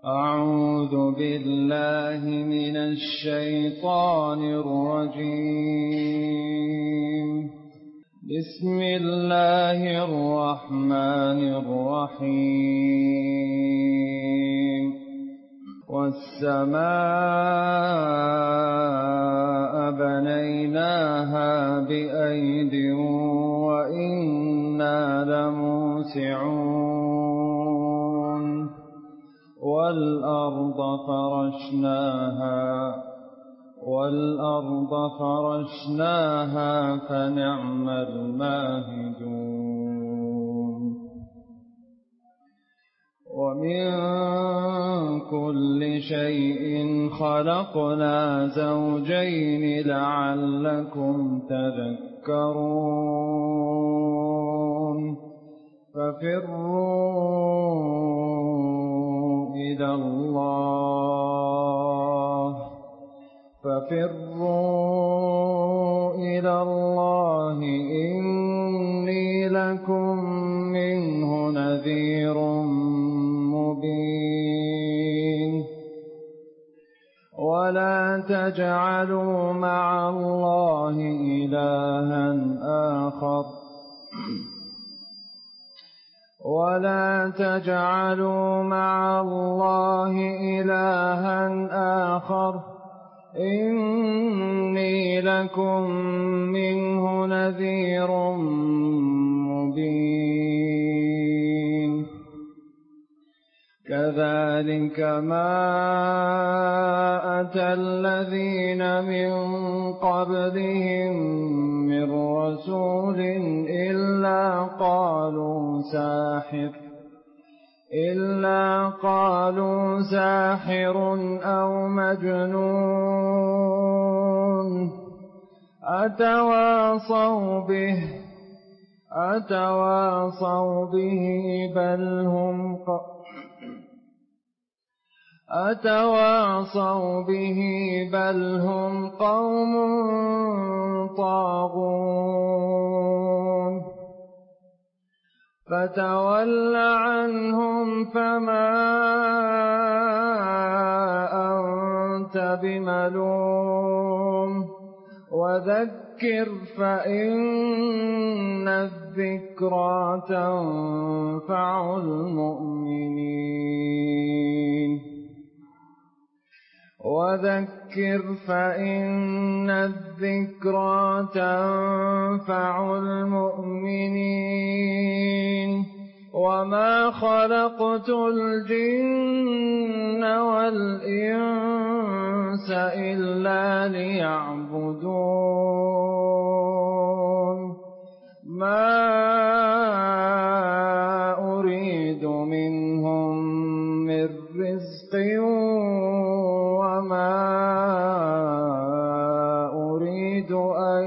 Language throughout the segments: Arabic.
أعوذ بالله من الشيطان الرجيم. بسم الله الرحمن الرحيم. والسماء بنيناها بأيد وإنا لموسعون. والأرض فرشناها فنعم الماهدون. ومن كل شيء خلقنا زوجين لعلكم تذكرون. ففروا إلى الله إني لكم منه نذير مبين. ولا تجعلوا مع الله إلها آخر إني لكم منه نذير مبين. كذلك ما أتى الذين من قبلهم من رسول إلا قالوا ساحر أو مجنون أتواصوا به بل هم قوم طاغون. فتول عنهم فما أنت بملوم وذكر فإن الذكرى تنفع المؤمنين. وما خلقت الجن والإنس إلا ليعبدون. ما أريد منهم من رزق وما أريد أن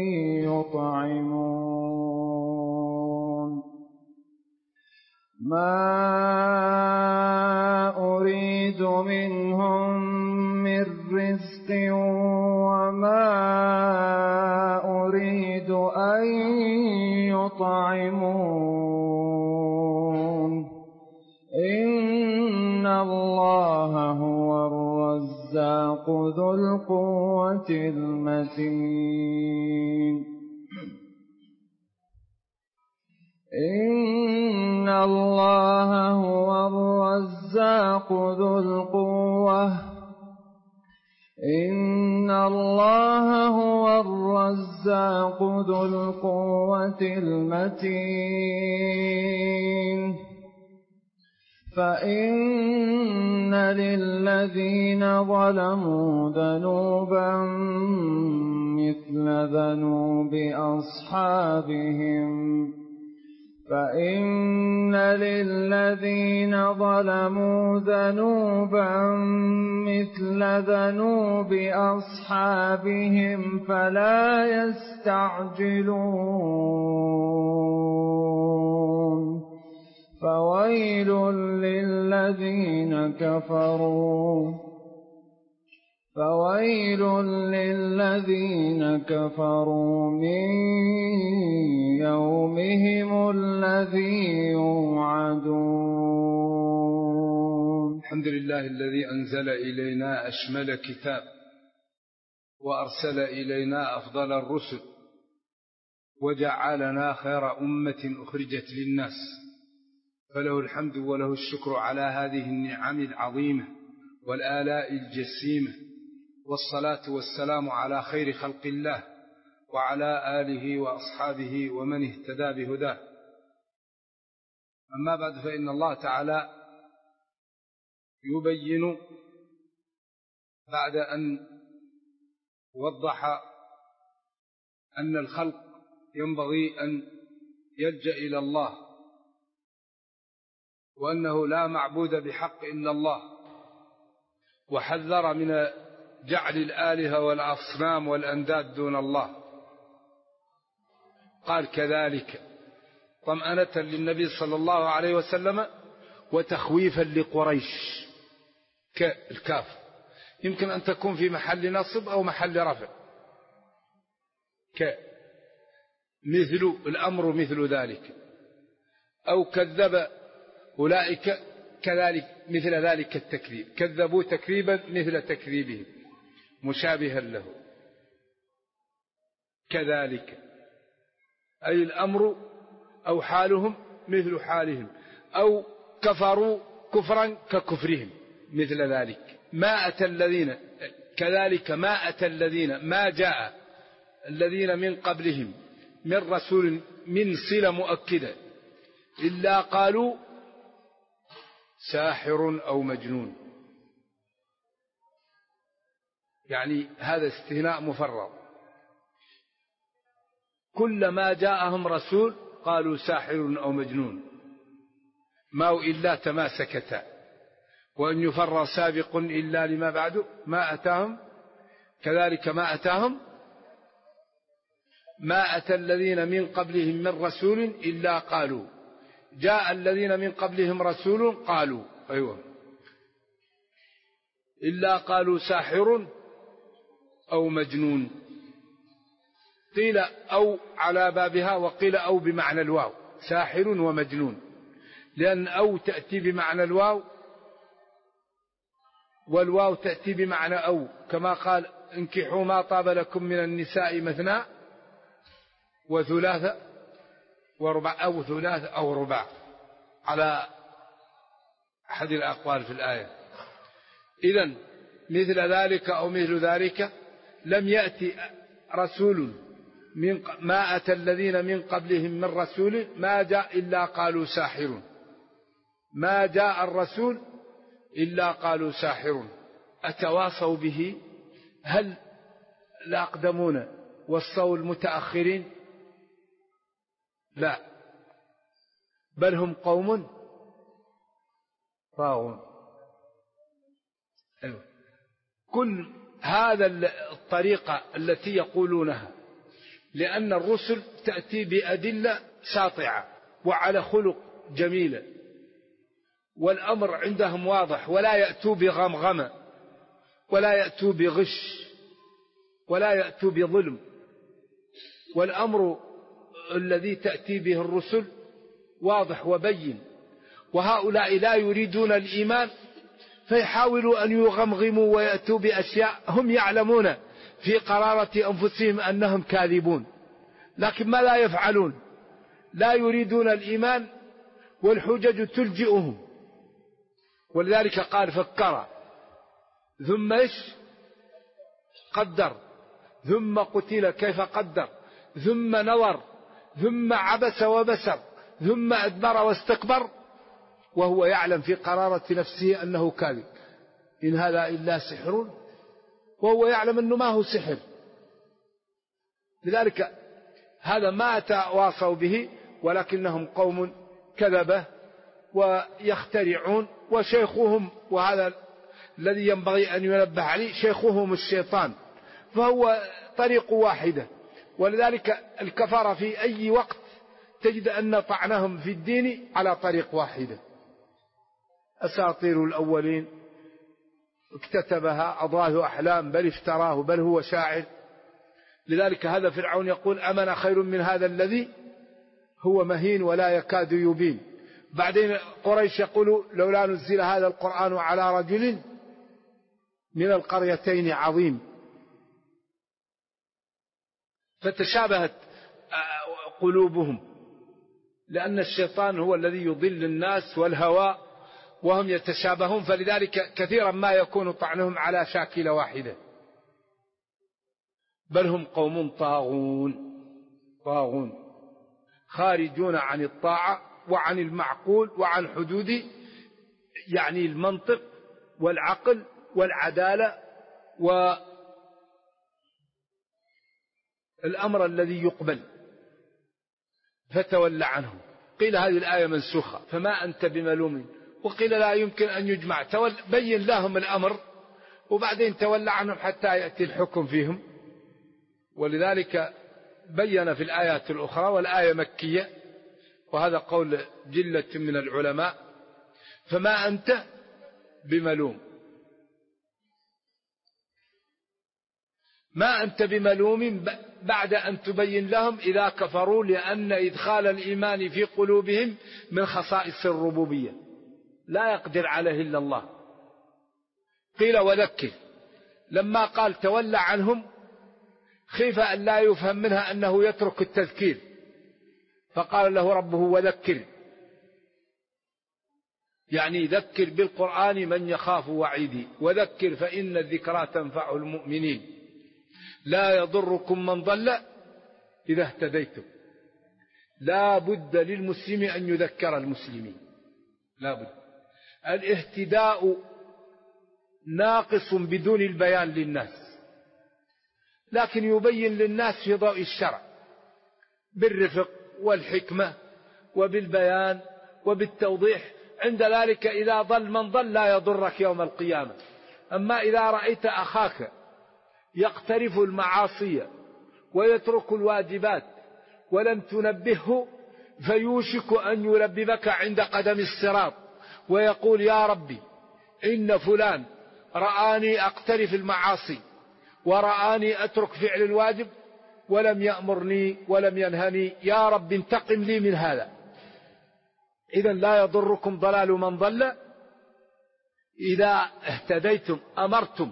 يطعمون. إن الله هو الرزاق ذو القوة المتين. إن الله هو الرزاق ذو القوة المتين. فإن للذين ظلموا ذنوبا مثل ذنوب أصحابهم فلا يستعجلون. فويل للذين كفروا من يومهم الذي يوعدون. الحمد لله الذي أنزل إلينا أشمل كتاب وأرسل إلينا أفضل الرسل وجعلنا خير أمة أخرجت للناس، فله الحمد وله الشكر على هذه النعم العظيمة والآلاء الجسيمة، والصلاة والسلام على خير خلق الله وعلى آله وأصحابه ومن اهتدى بهداه. أما بعد، فإن الله تعالى يبين بعد أن وضح أن الخلق ينبغي أن يلجأ إلى الله، وأنه لا معبود بحق إلا الله، وحذر من جعل الآلهة والأصنام والأنداد دون الله. قال كذلك طمأنة للنبي صلى الله عليه وسلم وتخويفا لقريش. الكاف يمكن أن تكون في محل نصب أو محل رفع، مثل الأمر مثل ذلك، أو كذب أولئك كذلك مثل ذلك التكذيب، كذبوا تكذيبا مثل تكذيبهم مشابها له. كذلك أي الأمر أو حالهم مثل حالهم، أو كفروا كفرا ككفرهم مثل ذلك. ما أتى الذين كذلك ما أتى الذين ما جاء الذين من قبلهم من رسول من صلة مؤكدة إلا قالوا ساحر أو مجنون، يعني هذا استثناء مفرط. كلما جاءهم رسول قالوا ساحر أو مجنون، ما إلا تماسكتا، وأن يفر سابق إلا لما بعده ما أتاهم. كذلك ما أتاهم ما أتى الذين من قبلهم من رسول إلا قالوا، جاء الذين من قبلهم رسول قالوا إلا قالوا ساحر أو مجنون. قيل أو على بابها، وقيل أو بمعنى الواو، ساحر ومجنون، لأن أو تأتي بمعنى الواو، والواو تأتي بمعنى أو، كما قال انكحوا ما طاب لكم من النساء مثنى وثلاث ورباع، أو ثلاث أو رباع على أحد الأقوال في الآية. إذن مثل ذلك أو مثل ذلك لم يأتي رسول ما أتى الذين من قبلهم من رسول ما جاء إلا قالوا ساحر، ما جاء الرسول إلا قالوا ساحر. أتواصوا به؟ هل الأقدمون وصوا المتأخرين؟ لا، بل هم قوم طاغون. كل هذا الطريقة التي يقولونها، لأن الرسل تأتي بأدلة ساطعة وعلى خلق جميلة، والأمر عندهم واضح، ولا يأتوا بغمغمة، ولا يأتوا بغش، ولا يأتوا بظلم. والأمر الذي تأتي به الرسل واضح وبين، وهؤلاء لا يريدون الإيمان فيحاولوا أن يغمغموا ويأتوا بأشياء هم يعلمون في قرارة أنفسهم أنهم كاذبون، لكن ما لا يفعلون، لا يريدون الإيمان والحجج تلجئهم. ولذلك قال فكر ثم قدر ثم قتل كيف قدر ثم نظر ثم عبس وبسر ثم أدبر واستكبر، وهو يعلم في قرارة نفسه أنه كاذب، إن هذا إلا سحر، وهو يعلم أنه ما هو سحر. لذلك هذا ما تواصوا به، ولكنهم قوم كذبة ويخترعون. وشيخهم، وهذا الذي ينبغي أن ينبه عليه، شيخهم الشيطان، فهو طريق واحدة. ولذلك الكفار في أي وقت تجد أن طعنهم في الدين على طريق واحدة. أساطير الأولين اكتتبها، أضغاث أحلام، بل افتراه، بل هو شاعر. لذلك هذا فرعون يقول أمن خير من هذا الذي هو مهين ولا يكاد يبين. بعدين قريش يقولوا لولا نزل هذا القرآن على رجل من القريتين عظيم. فتشابهت قلوبهم، لأن الشيطان هو الذي يضل الناس والهوى وهم يتشابهون، فلذلك كثيرا ما يكون طعنهم على شاكلة واحدة. بل هم قوم طاغون خارجون عن الطاعة وعن المعقول وعن حدود يعني المنطق والعقل والعدالة والأمر الذي يقبل، فتولى عنهم. قيل هذه الآية منسوخة فما أنت بملوم، وقيل لا يمكن أن يجمع. بين لهم الأمر وبعدين تولى عنهم حتى يأتي الحكم فيهم. ولذلك بين في الآيات الأخرى، والآية مكية وهذا قول جلة من العلماء، فما أنت بملوم، ما أنت بملوم بعد أن تبين لهم إذا كفروا، لأن إدخال الإيمان في قلوبهم من خصائص الربوبية لا يقدر عليه إلا الله. قيل وذكر، لما قال تولى عنهم خيف أن لا يفهم منها أنه يترك التذكير، فقال له ربه وذكر، يعني ذكر بالقرآن من يخاف وعيدي، وذكر فإن الذكرى تنفع المؤمنين، لا يضركم من ضل إذا اهتديتم. لا بد للمسلم أن يذكر المسلمين، لا بد. الاهتداء ناقص بدون البيان للناس، لكن يبين للناس في ضوء الشرع بالرفق والحكمة وبالبيان وبالتوضيح. عند ذلك إذا ضل من ضل لا يضرك يوم القيامة. أما إذا رأيت أخاك يقترف المعاصي ويترك الواجبات ولم تنبهه، فيوشك أن يلببك عند قدم الصراط ويقول يا ربي إن فلان رآني أقترف المعاصي ورآني أترك فعل الواجب ولم يأمرني ولم ينهني، يا رب انتقم لي من هذا. إذن لا يضركم ضلال من ضل إذا اهتديتم. أمرتم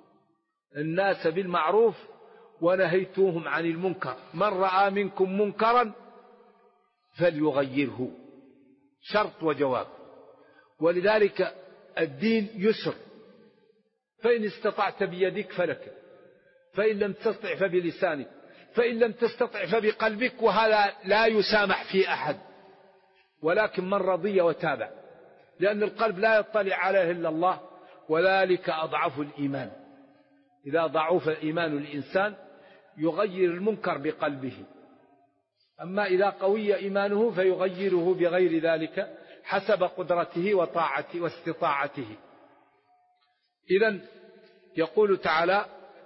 الناس بالمعروف ونهيتوهم عن المنكر. من رأى منكم منكرا فليغيره، شرط وجواب. ولذلك الدين يسر، فإن استطعت بيدك فلك، فإن لم تستطع فبلسانك، فإن لم تستطع فبقلبك، وهذا لا يسامح في أحد، ولكن من رضي وتابع، لأن القلب لا يطلع عليه إلا الله، وذلك أضعف الإيمان. إذا ضعف إيمان الإنسان يغير المنكر بقلبه، أما إذا قوي إيمانه فيغيره بغير ذلك حسب قدرته وطاعته واستطاعته. إذن يقول تعالى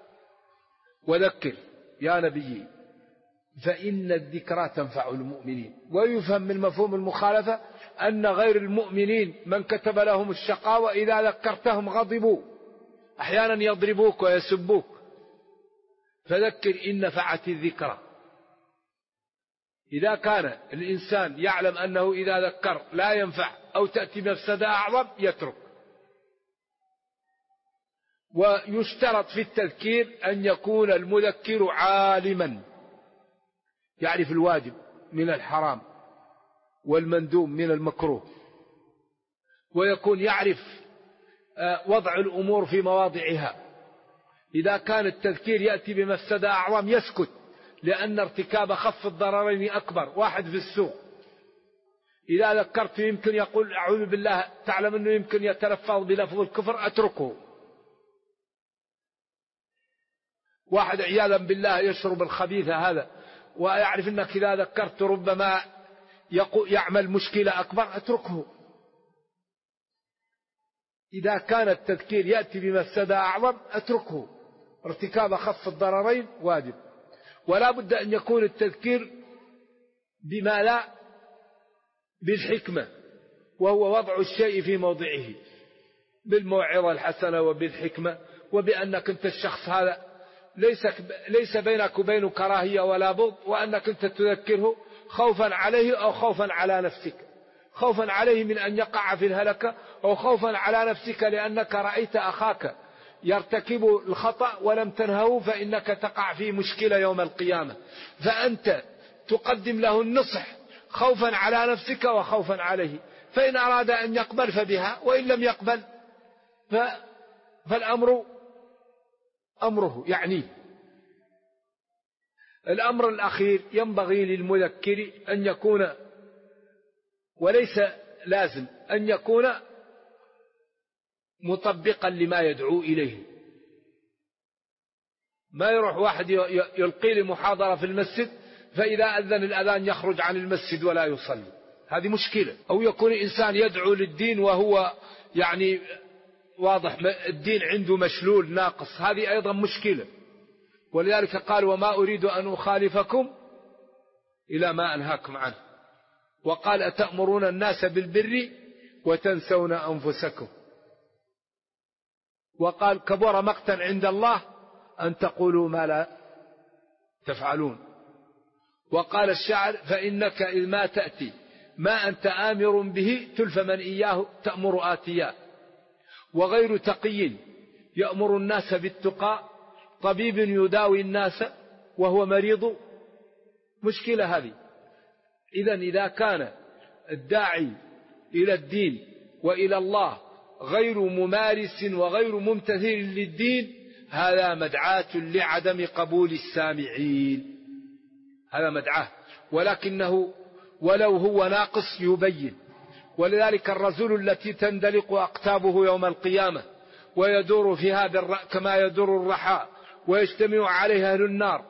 وذكر يا نبي فإن الذكرى تنفع المؤمنين. ويفهم من مفهوم المخالفة أن غير المؤمنين من كتب لهم الشقاء وإذا ذكرتهم غضبوا، أحيانا يضربوك ويسبوك، فذكر إن نفعت الذكرى. إذا كان الإنسان يعلم أنه إذا ذكر لا ينفع أو تأتي مفسدة أعظم يترك. ويشترط في التذكير أن يكون المذكر عالما، يعرف الواجب من الحرام والمندوب من المكروه، ويكون يعرف وضع الأمور في مواضعها. إذا كان التذكير يأتي بمفسدة أعظم يسكت، لأن ارتكاب خف الضررين أكبر. واحد في السوق إذا ذكرت يمكن يقول أعوذ بالله، تعلم أنه يمكن يتلفظ بلفظ الكفر، أتركه. واحد عياذا بالله يشرب الخبيثة هذا ويعرف أنك إذا ذكرت ربما يعمل مشكلة أكبر، أتركه. إذا كان التذكير يأتي بمفسدة أعظم أتركه. ارتكاب خف الضررين واجب. ولا بد أن يكون التذكير بما لا بالحكمة، وهو وضع الشيء في موضعه بالموعظة الحسنة وبالحكمة، وبأنك أنت الشخص هذا ليس بينك وبينه كراهية ولا بغض، وأنك أنت تذكره خوفا عليه أو خوفا على نفسك. خوفا عليه من أن يقع في الهلكة، أو خوفا على نفسك لأنك رأيت أخاك يرتكب الخطأ ولم تنهه فإنك تقع في مشكلة يوم القيامة، فأنت تقدم له النصح خوفا على نفسك وخوفا عليه، فإن أراد أن يقبل فبها، وإن لم يقبل فالأمر أمره يعني. الأمر الأخير ينبغي للمذكر أن يكون، وليس لازم أن يكون مطبقا لما يدعو إليه. ما يروح واحد يلقي لي محاضرة في المسجد فإذا أذن الأذان يخرج عن المسجد ولا يصلي، هذه مشكلة. أو يكون إنسان يدعو للدين وهو يعني واضح الدين عنده مشلول ناقص، هذه أيضا مشكلة. ولذلك قال وما أريد أن أخالفكم إلى ما أنهاكم عنه. وقال أتأمرون الناس بالبر وتنسون أنفسكم. وقال كبر مقتا عند الله أن تقولوا ما لا تفعلون. وقال الشاعر فإنك إذ ما تأتي ما أنت آمر به تلف من إياه تأمر آتيا. وغير تقي يأمر الناس بالتقى طبيب يداوي الناس وهو مريض. مشكلة هذه. إذا كان الداعي إلى الدين وإلى الله غير ممارس وغير ممتثل للدين، هذا مدعاة لعدم قبول السامعين، هذا مدعاة، ولكنه ولو هو ناقص يبين. ولذلك الرجل التي تندلق أقتابه يوم القيامة ويدور فيها كما يدور الرحى ويجتمع عليها أهل النار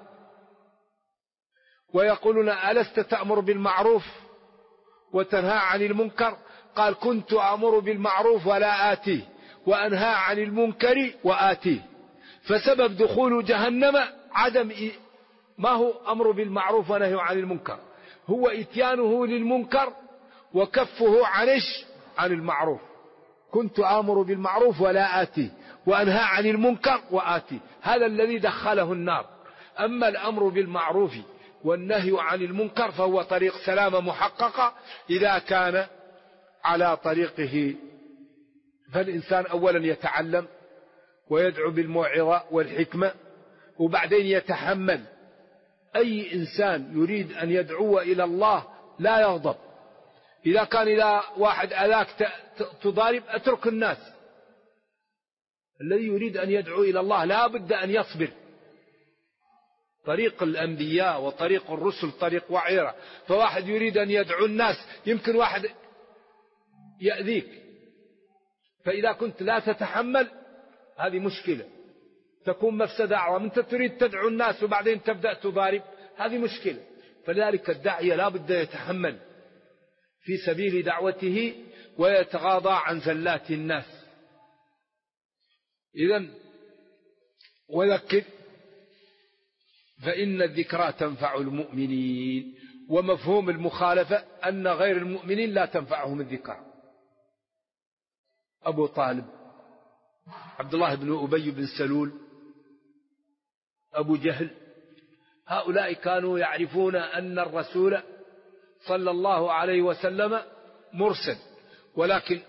ويقولون ألست تأمر بالمعروف وتنهى عن المنكر؟ قال كنت أمر بالمعروف ولا آتيه وأنهى عن المنكر وآتيه. فسبب دخول جهنم عدم ما هو أمر بالمعروف ونهي عن المنكر، هو إتيانه للمنكر وكفه عن المعروف. كنت آمر بالمعروف ولا آتيه وأنهى عن المنكر وآتيه، هذا الذي دخله النار. أما الأمر بالمعروف والنهي عن المنكر فهو طريق سلامة محققة إذا كان على طريقه. فالإنسان أولا يتعلم ويدعو بالموعظة والحكمة، وبعدين يتحمل. أي إنسان يريد أن يدعو إلى الله لا يغضب. إذا واحد أذاك تضارب أترك الناس. الذي يريد أن يدعو إلى الله لا بد أن يصبر. طريق الأنبياء وطريق الرسل طريق وعيرة. فواحد يريد أن يدعو الناس يمكن واحد يأذيك، فإذا كنت لا تتحمل هذه مشكلة، تكون مفسدة أعظم. أنت تريد تدعو الناس وبعدين تبدأ تضارب، هذه مشكلة. فلذلك الداعية لا بد يتحمل في سبيل دعوته ويتغاضى عن زلات الناس. إذن وذكر فإن الذكرى تنفع المؤمنين. ومفهوم المخالفة أن غير المؤمنين لا تنفعهم الذكرى. أبو طالب، عبد الله بن أبي بن سلول، أبو جهل، هؤلاء كانوا يعرفون أن الرسول صلى الله عليه وسلم مرسل، ولكن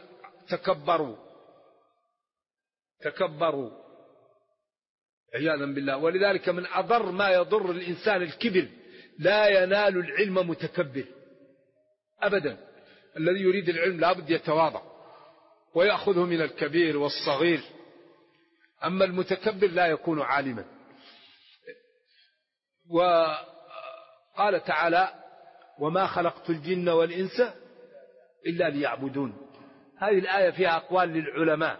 تكبروا عياذا بالله. ولذلك من أضر ما يضر الإنسان الكبر، لا ينال العلم متكبر أبدا. الذي يريد العلم لا بد يتواضع ويأخذه من الكبير والصغير، أما المتكبر لا يكون عالما. وقال تعالى وما خلقت الجن والإنس إلا ليعبدون. هذه الآية فيها أقوال للعلماء.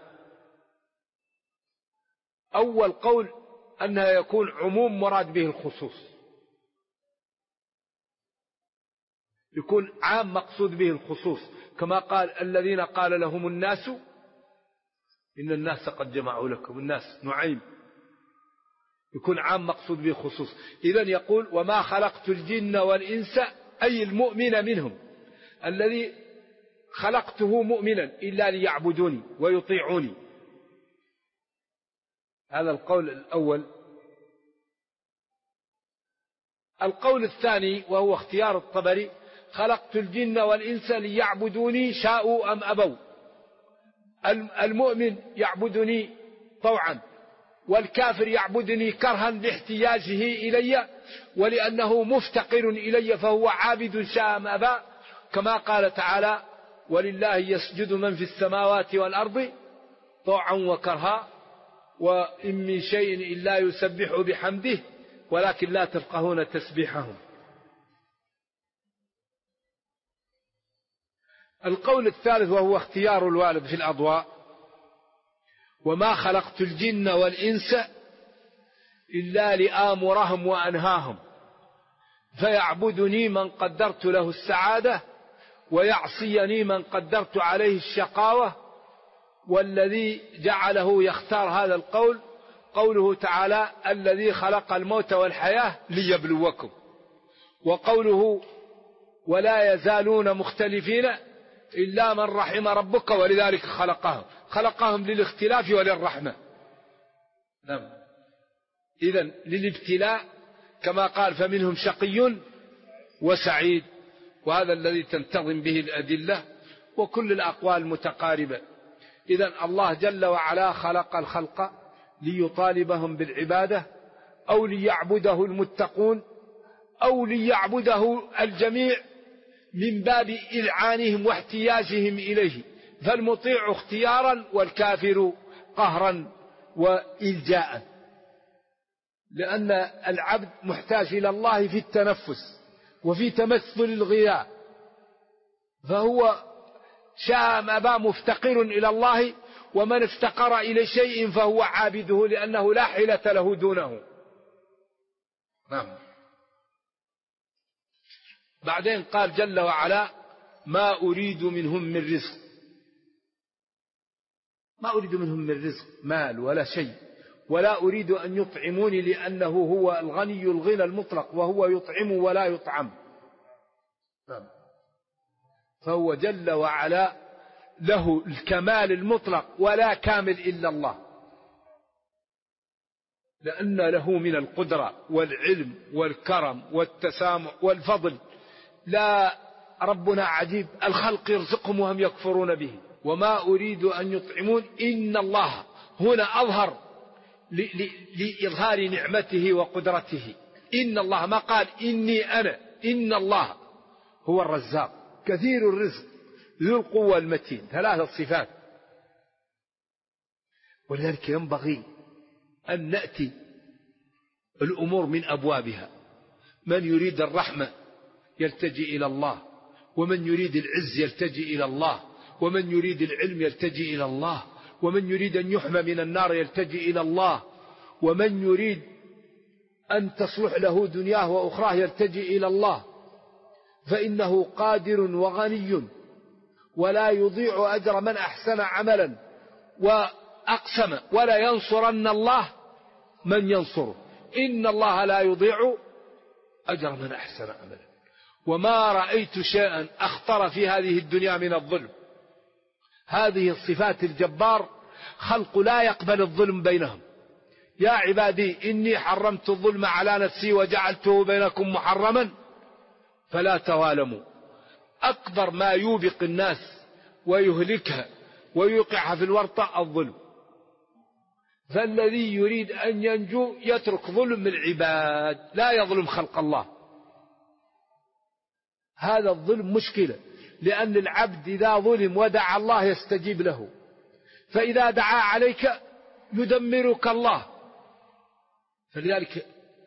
أول قول أنها يكون عموم مراد به الخصوص، يكون عام مقصود به الخصوص، كما قال الذين قال لهم الناس إن الناس قد جمعوا لكم. الناس نعيم، يكون عام مقصود به الخصوص. إذن يقول وما خلقت الجن والإنس أي المؤمن منهم الذي خلقته مؤمنا إلا ليعبدوني ويطيعوني. هذا القول الأول. القول الثاني وهو اختيار الطبري خلقت الجن والإنس ليعبدوني شاءوا أم أبوا. المؤمن يعبدني طوعا، والكافر يعبدني كرها لاحتياجه إلي ولأنه مفتقر إلي، فهو عابد شاء أم أبى، كما قال تعالى: ولله يسجد من في السماوات والأرض طوعا وكرها وإن من شيء إلا يسبح بحمده ولكن لا تفقهون تسبيحهم. القول الثالث وهو اختيار الوالد في الأضواء: وما خلقت الجن والإنس إلا لآمرهم وأنهاهم فيعبدني من قدرت له السعادة ويعصيني من قدرت عليه الشقاوة. والذي جعله يختار هذا القول قوله تعالى: الذي خلق الموت والحياة ليبلوكم، وقوله: ولا يزالون مختلفين إلا من رحم ربك ولذلك خلقهم للاختلاف وللرحمة. نعم. إذن للابتلاء كما قال: فمنهم شقي وسعيد، وهذا الذي تنتظم به الأدلة، وكل الأقوال متقاربة. إذن الله جل وعلا خلق الخلق ليطالبهم بالعبادة أو ليعبده المتقون أو ليعبده الجميع من باب إذعانهم واحتياجهم إليه، فالمطيع اختيارا والكافر قهرا وإلجاء، لأن العبد محتاج إلى الله في التنفس وفي تمثل الغذاء، فهو شاء أم أبى مفتقر إلى الله، ومن افتقر إلى شيء فهو عابده لأنه لا حيلة له دونه. نعم. بعدين قال جل وعلا: ما أريد منهم من رزق، ما أريد منهم من رزق مال ولا شيء، ولا أريد أن يطعموني لأنه هو الغني الغنى المطلق وهو يطعم ولا يطعم. نعم. فهو جل وعلا له الكمال المطلق ولا كامل إلا الله، لأن له من القدرة والعلم والكرم والتسامح والفضل. لا، ربنا عجيب، الخلق يرزقهم وهم يكفرون به. وما أريد أن يطعمون، إن الله هنا أظهر لإظهار نعمته وقدرته. إن الله، ما قال إني أنا، إن الله هو الرزاق كثير الرزق ذو القوة المتين، ثلاثة صفات. ولذلك ينبغي أن نأتي الأمور من أبوابها. من يريد الرحمة يلتجئ إلى الله، ومن يريد العز يلتجئ إلى الله، ومن يريد العلم يلتجئ إلى الله، ومن يريد أن يحمى من النار يلتجئ إلى الله، ومن يريد أن تصلح له دنياه وأخراه يلتجئ إلى الله، فإنه قادر وغني ولا يضيع أجر من أحسن عملا، وأقسم ولا ينصرن الله من ينصره، إن الله لا يضيع أجر من أحسن عملا. وما رأيت شيئا أخطر في هذه الدنيا من الظلم. هذه الصفات الجبار، خلق لا يقبل الظلم بينهم. يا عبادي إني حرمت الظلم على نفسي وجعلته بينكم محرما فلا توالموا. أكبر ما يوبق الناس ويهلكها ويوقعها في الورطة الظلم. فالذي يريد أن ينجو يترك ظلم العباد، لا يظلم خلق الله. هذا الظلم مشكلة، لأن العبد إذا ظلم ودعا الله يستجيب له، فإذا دعا عليك يدمرك الله. فلذلك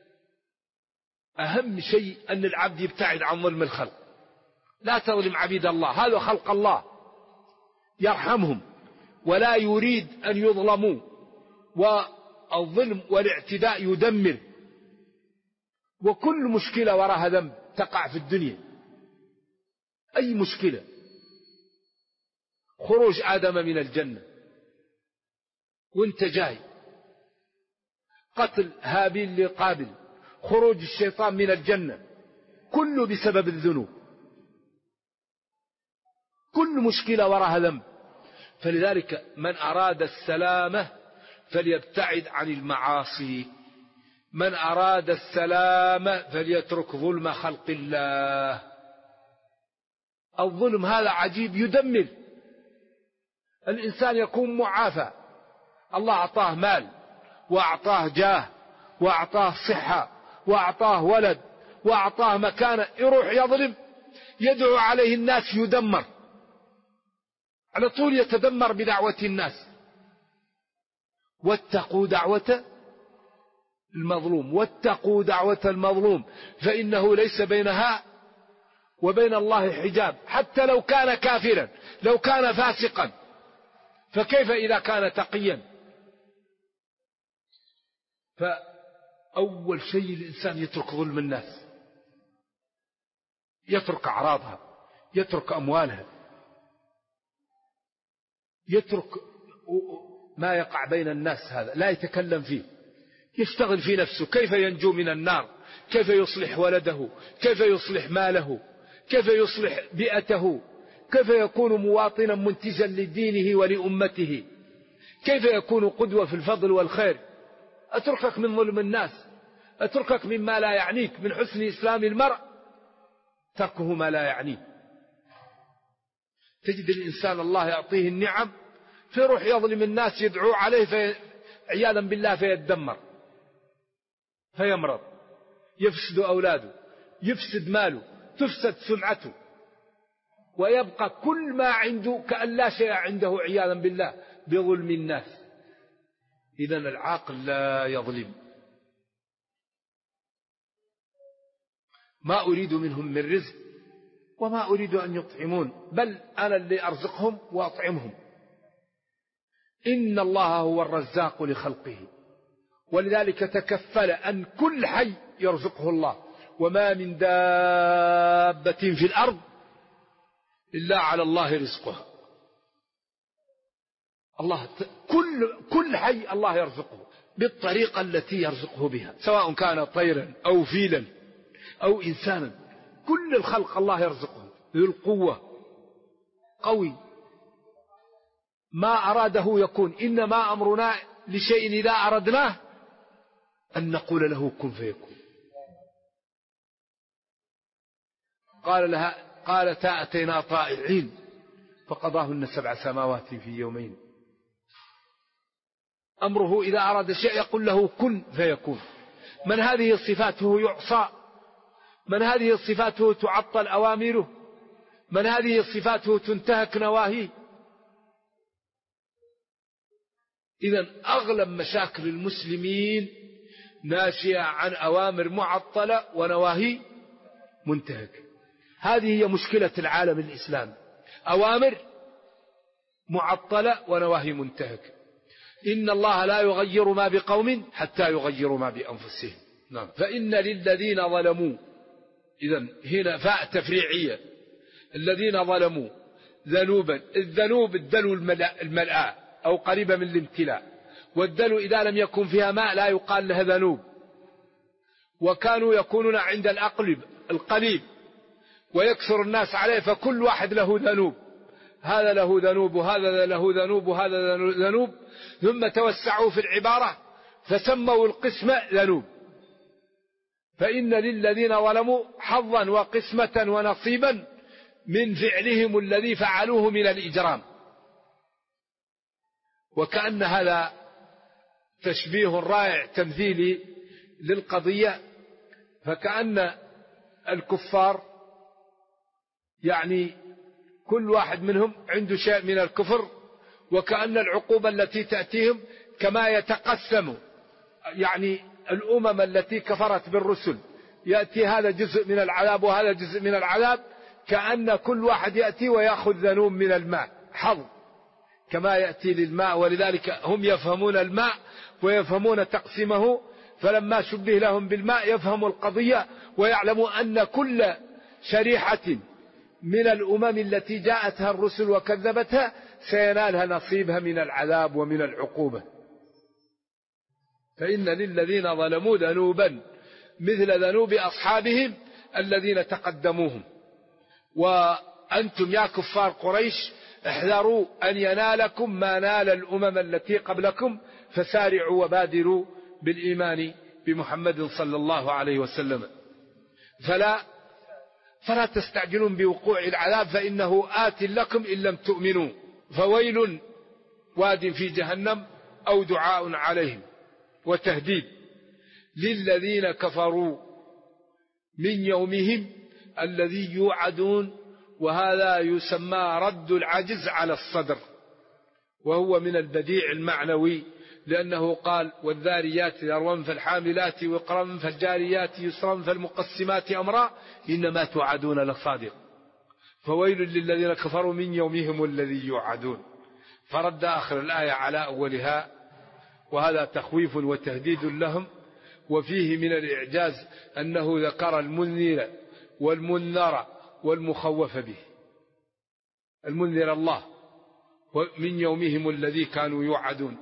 أهم شيء أن العبد يبتعد عن ظلم الخلق. لا تظلم عبيد الله، هذا خلق الله يرحمهم ولا يريد أن يظلموا. والظلم والاعتداء يدمر، وكل مشكلة وراها ذنب تقع في الدنيا. أي مشكلة، خروج آدم من الجنة وانت جاي، قتل هابيل لقابل، خروج الشيطان من الجنة، كله بسبب الذنوب. كل مشكلة وراها ذنب. فلذلك من أراد السلامة فليبتعد عن المعاصي، من أراد السلامة فليترك ظلم خلق الله. الظلم هذا عجيب يدمر. الإنسان يكون معافى، الله أعطاه مال وأعطاه جاه وأعطاه صحة وأعطاه ولد وأعطاه مكانة، يروح يظلم، يدعو عليه الناس يدمر على طول، يتدمر بدعوة الناس. واتقوا دعوة المظلوم، واتقوا دعوة المظلوم فإنه ليس بينها وبين الله حجاب، حتى لو كان كافرا، لو كان فاسقا، فكيف إذا كان تقيا؟ فأول شيء الإنسان يترك ظلم الناس، يترك أعراضها، يترك أموالها، يترك ما يقع بين الناس، هذا لا يتكلم فيه، يشتغل في نفسه كيف ينجو من النار، كيف يصلح ولده، كيف يصلح ماله، كيف يصلح بيئته، كيف يكون مواطنا منتجا لدينه ولأمته، كيف يكون قدوة في الفضل والخير. أتركك من ظلم الناس، أتركك مما لا يعنيك. من حسن إسلام المرء تركه ما لا يعنيه. تجد الإنسان الله يعطيه النعم فيروح يظلم الناس، يدعو عليه عياذا بالله فيتدمر، فيمرض، يفسد أولاده، يفسد ماله، تفسد سمعته، ويبقى كل ما عنده كأن لا شيء عنده عياذا بالله بظلم الناس. إذن العاقل لا يظلم. ما أريد منهم من رزق وما أريد أن يطعمون، بل أنا اللي أرزقهم وأطعمهم. إن الله هو الرزاق لخلقه، ولذلك تكفل أن كل حي يرزقه الله، وما من دابة في الأرض إلا على الله رزقها. الله كل حي الله يرزقه بالطريقة التي يرزقه بها، سواء كان طيرا أو فيلا أو إنسانا، كل الخلق الله يرزقه ذو القوة قوي، ما أراده يكون. إنما أمرنا لشيء إذا أردناه أن نقول له كن فيكون. قالتا أتينا طائعين فقضاهن 7 سماوات في يومين. أمره إذا أراد شيء يقول له كن فيكون. من هذه صفاته يعصى، من هذه صفاته تعطل أوامره، من هذه صفاته تنتهك نواهيه. إذن أغلب مشاكل المسلمين ناشئة عن أوامر معطلة ونواهي منتهكة. هذه هي مشكلة العالم الإسلامي، أوامر معطلة ونواهي منتهكة. إن الله لا يغير ما بقوم حتى يغيروا ما بأنفسهم. نعم. فإن للذين ظلموا، إذن هنا فاء تفريعية، الذين ظلموا ذنوبا. الذنوب الدلو الملآ أو قريبة من الامتلاء، والدلو إذا لم يكن فيها ماء لا يقال لها ذنوب. وكانوا يكونون عند القليب ويكثر الناس عليه، فكل واحد له ذنوب، هذا له ذنوب وهذا له ذنوب وهذا ذنوب، ثم توسعوا في العبارة فسموا القسم ذنوب. فإن للذين ظلموا حظا وقسمة ونصيبا من فعلهم الذي فعلوه من الإجرام. وكأن هذا تشبيه رائع تمثيلي للقضية، فكأن الكفار يعني كل واحد منهم عنده شيء من الكفر، وكأن العقوبة التي تأتيهم كما يتقسم يعني الأمم التي كفرت بالرسل، يأتي هذا جزء من العذاب وهذا جزء من العذاب، كأن كل واحد يأتي ويأخذ ذنوب من الماء حظ كما يأتي للماء. ولذلك هم يفهمون الماء ويفهمون تقسيمه، فلما شبه لهم بالماء يفهموا القضية ويعلموا أن كل شريحة من الأمم التي جاءتها الرسل وكذبتها سينالها نصيبها من العذاب ومن العقوبة. فإن للذين ظلموا ذنوبا مثل ذنوب أصحابهم الذين تقدموهم. وأنتم يا كفار قريش احذروا أن ينالكم ما نال الأمم التي قبلكم، فسارعوا وبادروا بالإيمان بمحمد صلى الله عليه وسلم. فلا تستعجلون بوقوع العذاب فإنه آت لكم إن لم تؤمنوا. فويل واد في جهنم أو دعاء عليهم وتهديد للذين كفروا من يومهم الذي يوعدون. وهذا يسمى رد العجز على الصدر، وهو من البديع المعنوي، لأنه قال والذاريات ذروا فالحاملات وقرا فالجاريات يسرا فالمقسمات أمرا إنما توعدون لصادق. فويل للذين كفروا من يومهم الذي يوعدون. فرد آخر الآية على أولها، وهذا تخويف وتهديد لهم. وفيه من الإعجاز أنه ذكر المنذر والمنذر والمخوف به. المنذر الله من يومهم الذي كانوا يوعدون،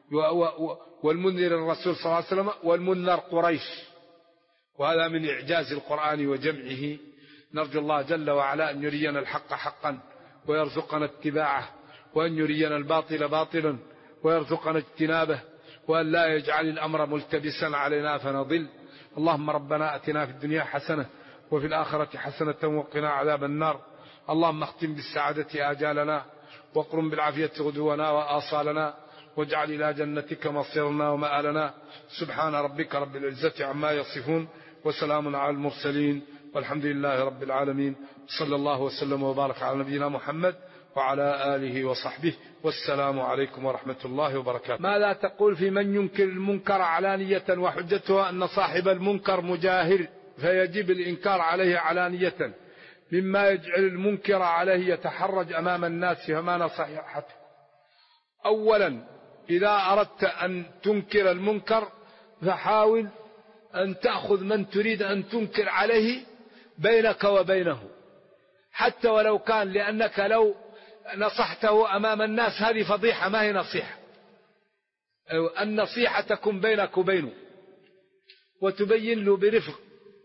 والمنذر الرسول صلى الله عليه وسلم، والمنذر قريش. وهذا من إعجاز القرآن وجمعه. نرجو الله جل وعلا أن يرينا الحق حقا ويرزقنا اتباعه، وأن يرينا الباطل باطلا ويرزقنا اجتنابه، وأن لا يجعل الأمر ملتبسا علينا فنضل. اللهم ربنا أتنا في الدنيا حسنة وفي الآخرة حسنة وقنا عذاب النار. اللهم اختم بالسعادة آجالنا، واقرم بالعافية غدونا وآصالنا، واجعل إلى جنتك مصيرنا ومآلنا. سبحان ربك رب العزة عما يصفون، وسلام على المرسلين، والحمد لله رب العالمين. صلى الله وسلم وبارك على نبينا محمد وعلى آله وصحبه، والسلام عليكم ورحمة الله وبركاته. ماذا تقول في من ينكر المنكر علانية وحجته أن صاحب المنكر مجاهر فيجب الإنكار عليه علانية، مما يجعل المنكر عليه يتحرج أمام الناس، فما نصيحته؟ أولا، إذا أردت أن تنكر المنكر فحاول أن تأخذ من تريد أن تنكر عليه بينك وبينه، حتى ولو كان، لأنك لو نصحته أمام الناس هذه فضيحة، ما هي نصيحة. النصيحة تكون بينك وبينه وتبين له برفق.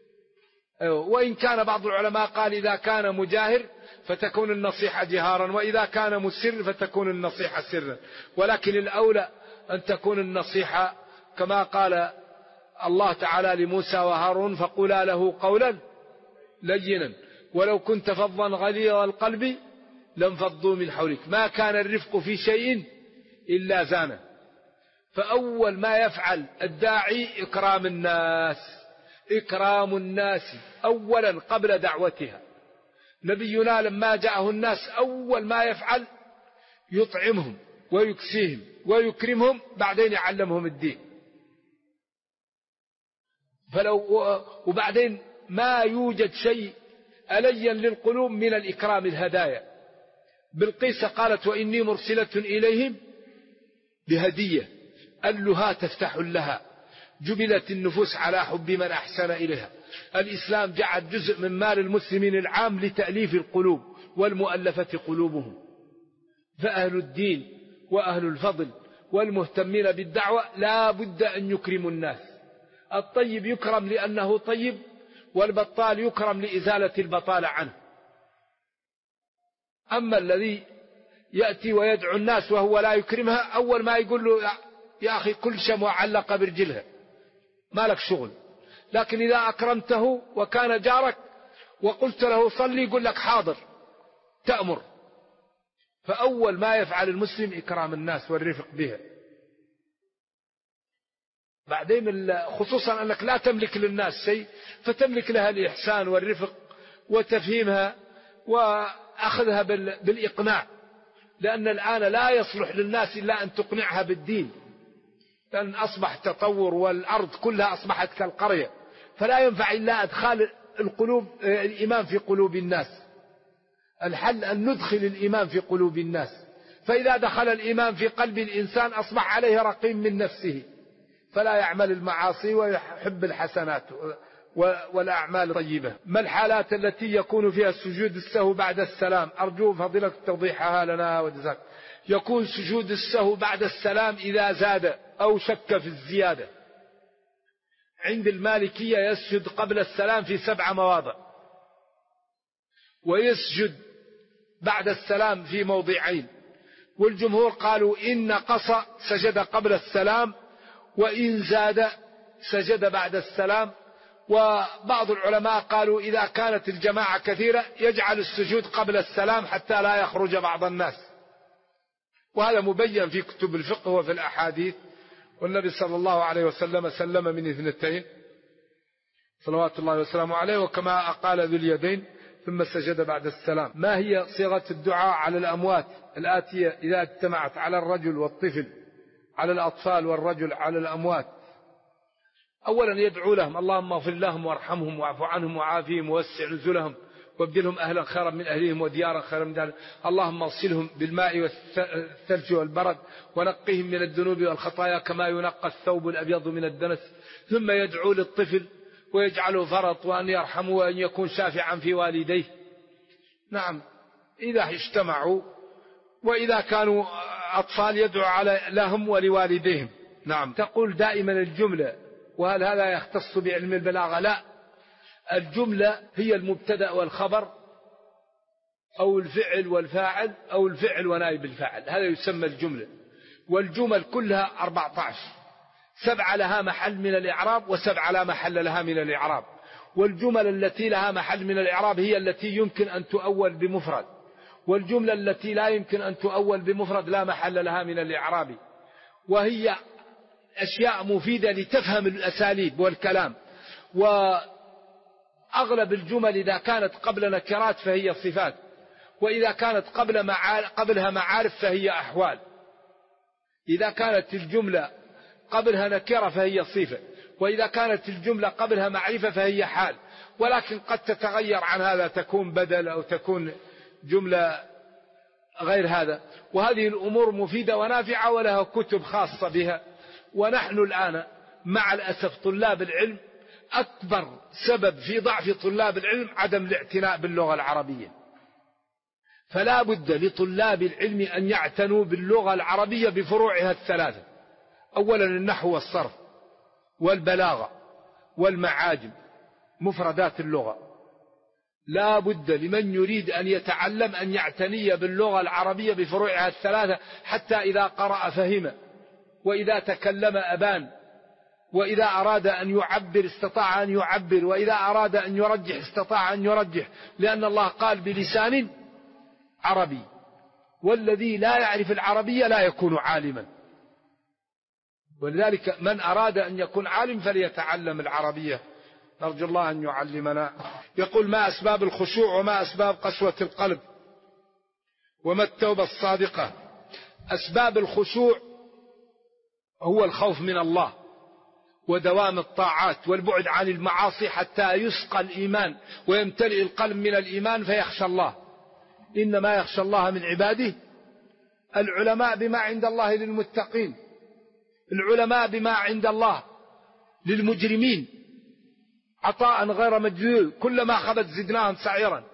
وإن كان بعض العلماء قال إذا كان مجاهر فتكون النصيحة جهارا، وإذا كان مسر فتكون النصيحة سرا، ولكن الأولى أن تكون النصيحة كما قال الله تعالى لموسى وهارون فقولا له قولا لينا ولو كنت فظا غليظ القلب لانفضوا من حولك ما كان الرفق في شيء إلا زانه. فأول ما يفعل الداعي إكرام الناس، إكرام الناس أولا قبل دعوتها. نبينا لما جاءه الناس أول ما يفعل يطعمهم ويكسيهم ويكرمهم، بعدين يعلمهم الدين. وبعدين ما يوجد شيء أليا للقلوب من الإكرام الهدايا. بلقيس قالت وإني مرسلة إليهم بهدية ألها تفتح لها، جبلت النفوس على حب من أحسن إليها. الإسلام جعل جزء من مال المسلمين العام لتأليف القلوب والمؤلفة قلوبهم. فأهل الدين وأهل الفضل والمهتمين بالدعوة لا بد أن يكرموا الناس. الطيب يكرم لأنه طيب، والبطال يكرم لإزالة البطالة عنه. أما الذي يأتي ويدعو الناس وهو لا يكرمها، أول ما يقول له يا أخي كل شموع علق برجلها ما لك شغل. لكن إذا أكرمته وكان جارك وقلت له صلي يقول لك حاضر تأمر. فأول ما يفعل المسلم إكرام الناس والرفق بها. بعدين خصوصا أنك لا تملك للناس شيء، فتملك لها الإحسان والرفق وتفهيمها وأخذها بالإقناع، لأن الآن لا يصلح للناس إلا أن تقنعها بالدين، لأن أصبح تطور والأرض كلها أصبحت كالقرية، فلا ينفع إلا أدخال الإيمان في قلوب الناس. الحل أن ندخل الإيمان في قلوب الناس، فإذا دخل الإيمان في قلب الإنسان أصبح عليه رقيم من نفسه، فلا يعمل المعاصي ويحب الحسنات والأعمال الطيبة. ما الحالات التي يكون فيها سجود السهو بعد السلام؟ أرجو فضيلة توضيحها لنا وجزاك. يكون سجود السهو بعد السلام إذا زاد أو شك في الزيادة. عند المالكية يسجد قبل السلام في 7 مواضع، ويسجد بعد السلام في موضعين. والجمهور قالوا إن نقص سجد قبل السلام، وإن زاد سجد بعد السلام، وبعض العلماء قالوا إذا كانت الجماعة كثيرة يجعل السجود قبل السلام حتى لا يخرج بعض الناس، وهذا مبين في كتب الفقه وفي الأحاديث. والنبي صلى الله عليه وسلم سلم من 2 صلوات الله وسلامه عليه، وكما قال ذو اليدين ثم سجد بعد السلام. ما هي صيغة الدعاء على الأموات الآتية إذا اجتمعت على الرجل والطفل، على الأطفال والرجل، على الأموات؟ أولا يدعو لهم: اللهم اغفر لهم وارحمهم واعف عنهم وعافهم ووسع نزلهم وابدلهم أهلا خيرا من أهلهم وديارا خيرا من دارهم، اللهم اغسلهم بالماء والثلج والبرد ونقهم من الذنوب والخطايا كما ينقى الثوب الأبيض من الدنس. ثم يدعو للطفل ويجعله فرط، وأن يرحمه وأن يكون شافعا في والديه. نعم إذا اجتمعوا، وإذا كانوا أطفال يدعو لهم ولوالديهم. نعم. تقول دائما الجملة، وهل هذا يختص بعلم البلاغة؟ لا، الجملة هي المبتدأ والخبر أو الفعل والفاعل أو الفعل ونائب الفاعل، هذا يسمى الجملة. والجمل كلها 14، 7 لها محل من الإعراب و7 لا محل لها من الإعراب. والجمل التي لها محل من الإعراب هي التي يمكن أن تؤول بمفرد، والجملة التي لا يمكن أن تؤول بمفرد لا محل لها من الإعراب، وهي أشياء مفيدة لتفهم الأساليب والكلام. وأغلب الجمل إذا كانت قبل نكرات فهي صفات، وإذا كانت قبلها معارف فهي أحوال. إذا كانت الجملة قبلها نكرة فهي صفة، وإذا كانت الجملة قبلها معرفة فهي حال. ولكن قد تتغير عن هذا، تكون بدل أو تكون جملة غير هذا. وهذه الأمور مفيدة ونافعة ولها كتب خاصة بها. ونحن الآن مع الأسف طلاب العلم أكبر سبب في ضعف طلاب العلم عدم الاعتناء باللغة العربية. فلا بد لطلاب العلم أن يعتنوا باللغة العربية بفروعها الثلاثة: أولا النحو والصرف والبلاغة والمعاجم، مفردات اللغة. لا بد لمن يريد أن يتعلم أن يعتني باللغة العربية بفروعها الثلاثة، حتى إذا قرأ فهم، وإذا تكلم أبان، وإذا أراد أن يعبر استطاع أن يعبر، وإذا أراد أن يرجح استطاع أن يرجح، لأن الله قال بلسان عربي، والذي لا يعرف العربية لا يكون عالما. ولذلك من أراد أن يكون عالم فليتعلم العربية. نرجو الله أن يعلمنا. يقول: ما أسباب الخشوع وما أسباب قسوة القلب وما التوبة الصادقة؟ أسباب الخشوع هو الخوف من الله ودوام الطاعات والبعد عن المعاصي حتى يسقى الإيمان ويمتلئ القلب من الإيمان فيخشى الله. إنما يخشى الله من عباده العلماء بما عند الله للمتقين، العلماء بما عند الله للمجرمين عطاء غير مجذوذ، كلما خبت زدناهم سعيرا.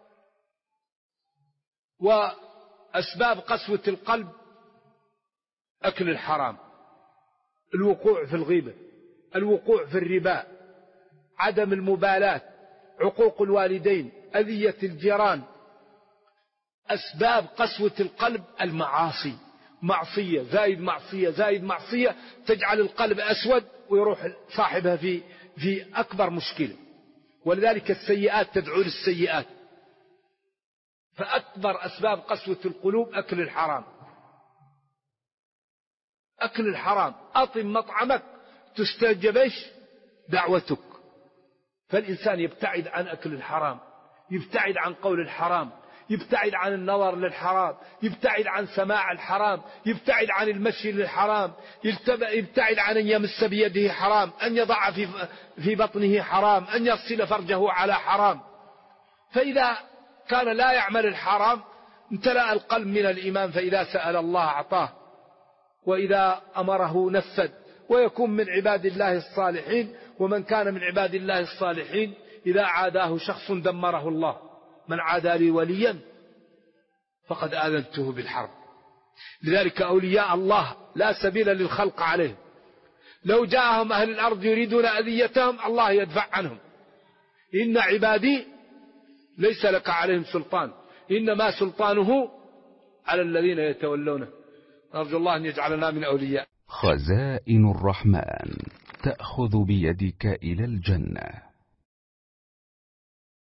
وأسباب قسوة القلب: أكل الحرام، الوقوع في الغيبة، الوقوع في الربا، عدم المبالاة، عقوق الوالدين، أذية الجيران. أسباب قسوة القلب: المعاصي، معصية زائد معصية زائد معصية تجعل القلب أسود ويروح صاحبها في أكبر مشكلة. ولذلك السيئات تدعو للسيئات. فأكبر أسباب قسوة القلوب أكل الحرام. أكل الحرام، أطم مطعمك تستجبش دعوتك. فالإنسان يبتعد عن أكل الحرام، يبتعد عن قول الحرام، يبتعد عن النظر للحرام، يبتعد عن سماع الحرام، يبتعد عن المشي للحرام، يبتعد عن أن يمس بيده حرام، أن يضع في بطنه حرام، أن يغسل فرجه على حرام. فإذا كان لا يعمل الحرام امتلأ القلب من الإيمان، فإذا سأل الله أعطاه، وإذا أمره نفذ، ويكون من عباد الله الصالحين. ومن كان من عباد الله الصالحين إذا عاداه شخص دمره الله: من عادى لي وليا فقد آذنته بالحرب. لذلك أولياء الله لا سبيل للخلق عليهم. لو جاءهم أهل الأرض يريدون أذيتهم الله يدفع عنهم. إن عبادي ليس لك عليهم سلطان، إنما سلطانه على الذين يتولونه. نرجو الله أن يجعلنا من أولياء. خزائن الرحمن. تأخذ بيدك إلى الجنة.